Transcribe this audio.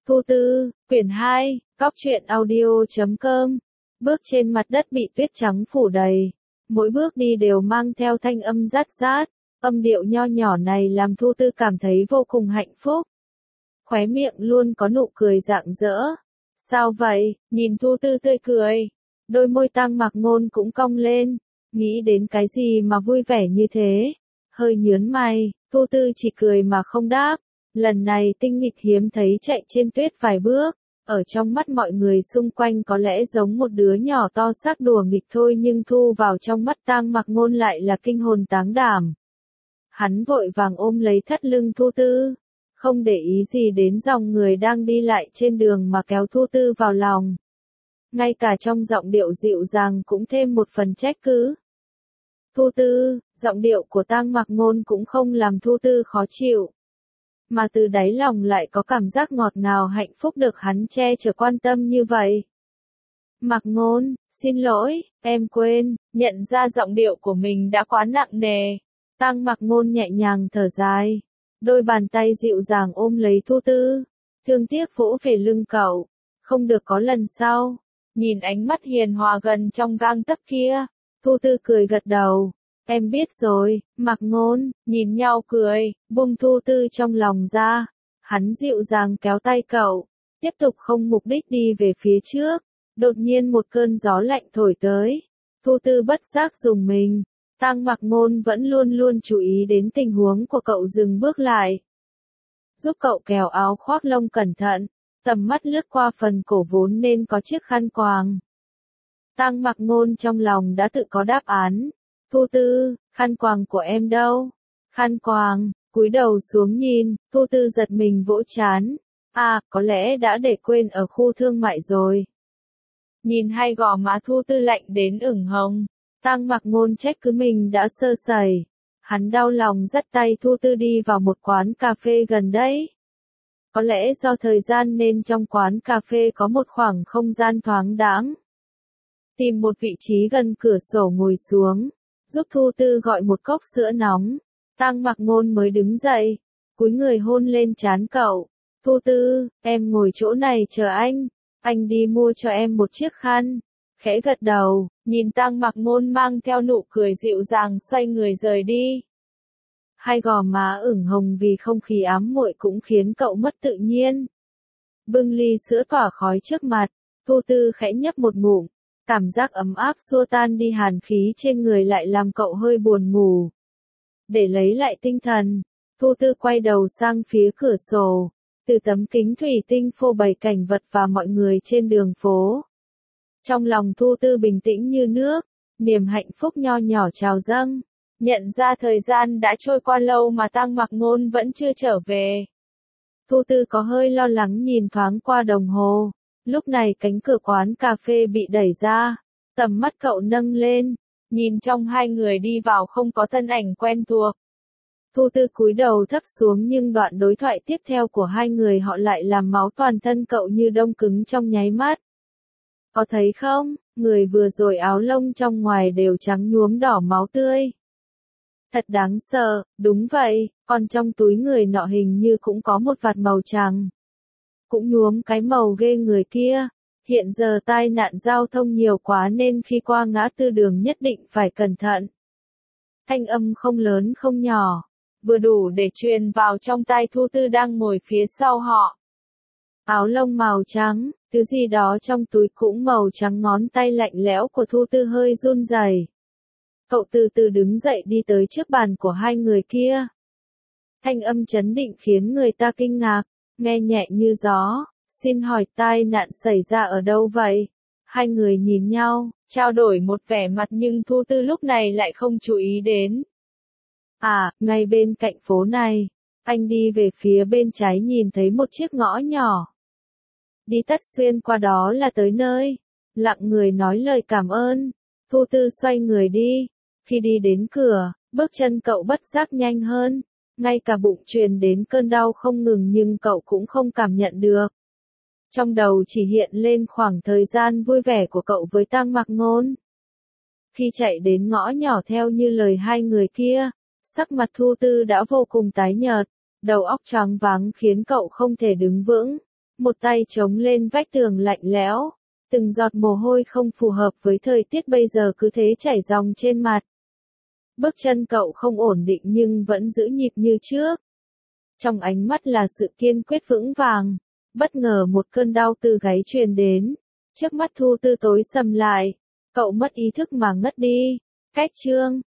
Thu Tư, quyển 2, Cóc truyện audio.com. Bước trên mặt đất bị tuyết trắng phủ đầy. Mỗi bước đi đều mang theo thanh âm rát rát. Âm điệu nho nhỏ này làm Thu Tư cảm thấy vô cùng hạnh phúc. Khóe miệng luôn có nụ cười rạng rỡ. Sao vậy? Nhìn Thu Tư tươi cười. Đôi môi Tang Mạc Ngôn cũng cong lên. Nghĩ đến cái gì mà vui vẻ như thế? Hơi nhướng mày, Thu Tư chỉ cười mà không đáp. Lần này Tinh Nghịch hiếm thấy chạy trên tuyết vài bước. Ở trong mắt mọi người xung quanh có lẽ giống một đứa nhỏ to xác đùa nghịch thôi, nhưng thu vào trong mắt Tang Mạc Ngôn lại là kinh hồn táng đảm. Hắn vội vàng ôm lấy thắt lưng Thu Tư, không để ý gì đến dòng người đang đi lại trên đường mà kéo Thu Tư vào lòng. Ngay cả trong giọng điệu dịu dàng cũng thêm một phần trách cứ. Thu Tư, giọng điệu của Tang Mạc Ngôn cũng không làm Thu Tư khó chịu, mà từ đáy lòng lại có cảm giác ngọt ngào hạnh phúc được hắn che chở quan tâm như vậy. Mạc Ngôn, xin lỗi, em quên, nhận ra giọng điệu của mình đã quá nặng nề. Tang Mạc Ngôn nhẹ nhàng thở dài, đôi bàn tay dịu dàng ôm lấy Thu Tư, thương tiếc vỗ về lưng cậu, không được có lần sau. Nhìn ánh mắt hiền hòa gần trong gang tấc kia, Thu Tư cười gật đầu. Em biết rồi, Mạc Ngôn, nhìn nhau cười, buông Thu Tư trong lòng ra. Hắn dịu dàng kéo tay cậu, tiếp tục không mục đích đi về phía trước. Đột nhiên một cơn gió lạnh thổi tới. Thu Tư bất giác rùng mình. Tang Mạc Ngôn vẫn luôn luôn chú ý đến tình huống của cậu, dừng bước lại, giúp cậu kéo áo khoác lông cẩn thận, tầm mắt lướt qua phần cổ vốn nên có chiếc khăn quàng. Tang Mạc Ngôn trong lòng đã tự có đáp án. Thu Tư, khăn quàng của em đâu? Khăn quàng, cúi đầu xuống nhìn, Thu Tư giật mình vỗ trán. À, có lẽ đã để quên ở khu thương mại rồi. Nhìn hai gò má Thu Tư lạnh đến ửng hồng, Tang Mạc Ngôn trách cứ mình đã sơ sẩy. Hắn đau lòng dắt tay Thu Tư đi vào một quán cà phê gần đấy. Có lẽ do thời gian nên trong quán cà phê có một khoảng không gian thoáng đãng. Tìm một vị trí gần cửa sổ ngồi xuống, giúp Thu Tư gọi một cốc sữa nóng. Tang Mạc Ngôn mới đứng dậy, cúi người hôn lên trán cậu. Thu Tư, em ngồi chỗ này chờ anh đi mua cho em một chiếc khăn. Khẽ gật đầu, nhìn Tang Mạc Ngôn mang theo nụ cười dịu dàng xoay người rời đi. Hai gò má ửng hồng vì không khí ám muội cũng khiến cậu mất tự nhiên. Bưng ly sữa tỏa khói trước mặt, Thu Tư khẽ nhấp một ngụm. Cảm giác ấm áp xua tan đi hàn khí trên người lại làm cậu hơi buồn ngủ. Để lấy lại tinh thần, Thu Tư quay đầu sang phía cửa sổ. Từ tấm kính thủy tinh phô bày cảnh vật và mọi người trên đường phố. Trong lòng Thu Tư bình tĩnh như nước, niềm hạnh phúc nho nhỏ trào dâng. Nhận ra thời gian đã trôi qua lâu mà Tang Mạc Ngôn vẫn chưa trở về. Thu Tư có hơi lo lắng nhìn thoáng qua đồng hồ. Lúc này cánh cửa quán cà phê bị đẩy ra. Tầm mắt cậu nâng lên, nhìn trong hai người đi vào không có thân ảnh quen thuộc. Thu Tư cúi đầu thấp xuống, nhưng đoạn đối thoại tiếp theo của hai người họ lại làm máu toàn thân cậu như đông cứng trong nháy mắt. Có thấy không, người vừa rồi áo lông trong ngoài đều trắng nhuốm đỏ máu tươi. Thật đáng sợ, đúng vậy, còn trong túi người nọ hình như cũng có một vạt màu trắng. Cũng nhuốm cái màu ghê người kia. Hiện giờ tai nạn giao thông nhiều quá nên khi qua ngã tư đường nhất định phải cẩn thận. Thanh âm không lớn không nhỏ, vừa đủ để truyền vào trong tai Thu Tư đang ngồi phía sau họ. Áo lông màu trắng, thứ gì đó trong túi cũng màu trắng, ngón tay lạnh lẽo của Thu Tư hơi run rẩy. Cậu từ từ đứng dậy đi tới trước bàn của hai người kia. Thanh âm trấn định khiến người ta kinh ngạc, nghe nhẹ như gió. Xin hỏi tai nạn xảy ra ở đâu vậy? Hai người nhìn nhau, trao đổi một vẻ mặt nhưng Thu Tư lúc này lại không chú ý đến. À, ngay bên cạnh phố này. Anh đi về phía bên trái nhìn thấy một chiếc ngõ nhỏ. Đi tắt xuyên qua đó là tới nơi. Lặng người nói lời cảm ơn. Thu Tư xoay người đi. Khi đi đến cửa, bước chân cậu bất giác nhanh hơn. Ngay cả bụng truyền đến cơn đau không ngừng nhưng cậu cũng không cảm nhận được. Trong đầu chỉ hiện lên khoảng thời gian vui vẻ của cậu với Tang Mạc Ngôn. Khi chạy đến ngõ nhỏ theo như lời hai người kia, sắc mặt Thu Tư đã vô cùng tái nhợt, đầu óc choáng váng khiến cậu không thể đứng vững. một tay chống lên vách tường lạnh lẽo, từng giọt mồ hôi không phù hợp với thời tiết bây giờ cứ thế chảy ròng trên mặt. Bước chân cậu không ổn định nhưng vẫn giữ nhịp như trước. Trong ánh mắt là sự kiên quyết vững vàng. Bất ngờ một cơn đau từ gáy truyền đến. Trước mắt Thu Tư tối sầm lại. Cậu mất ý thức mà ngất đi. Cách chương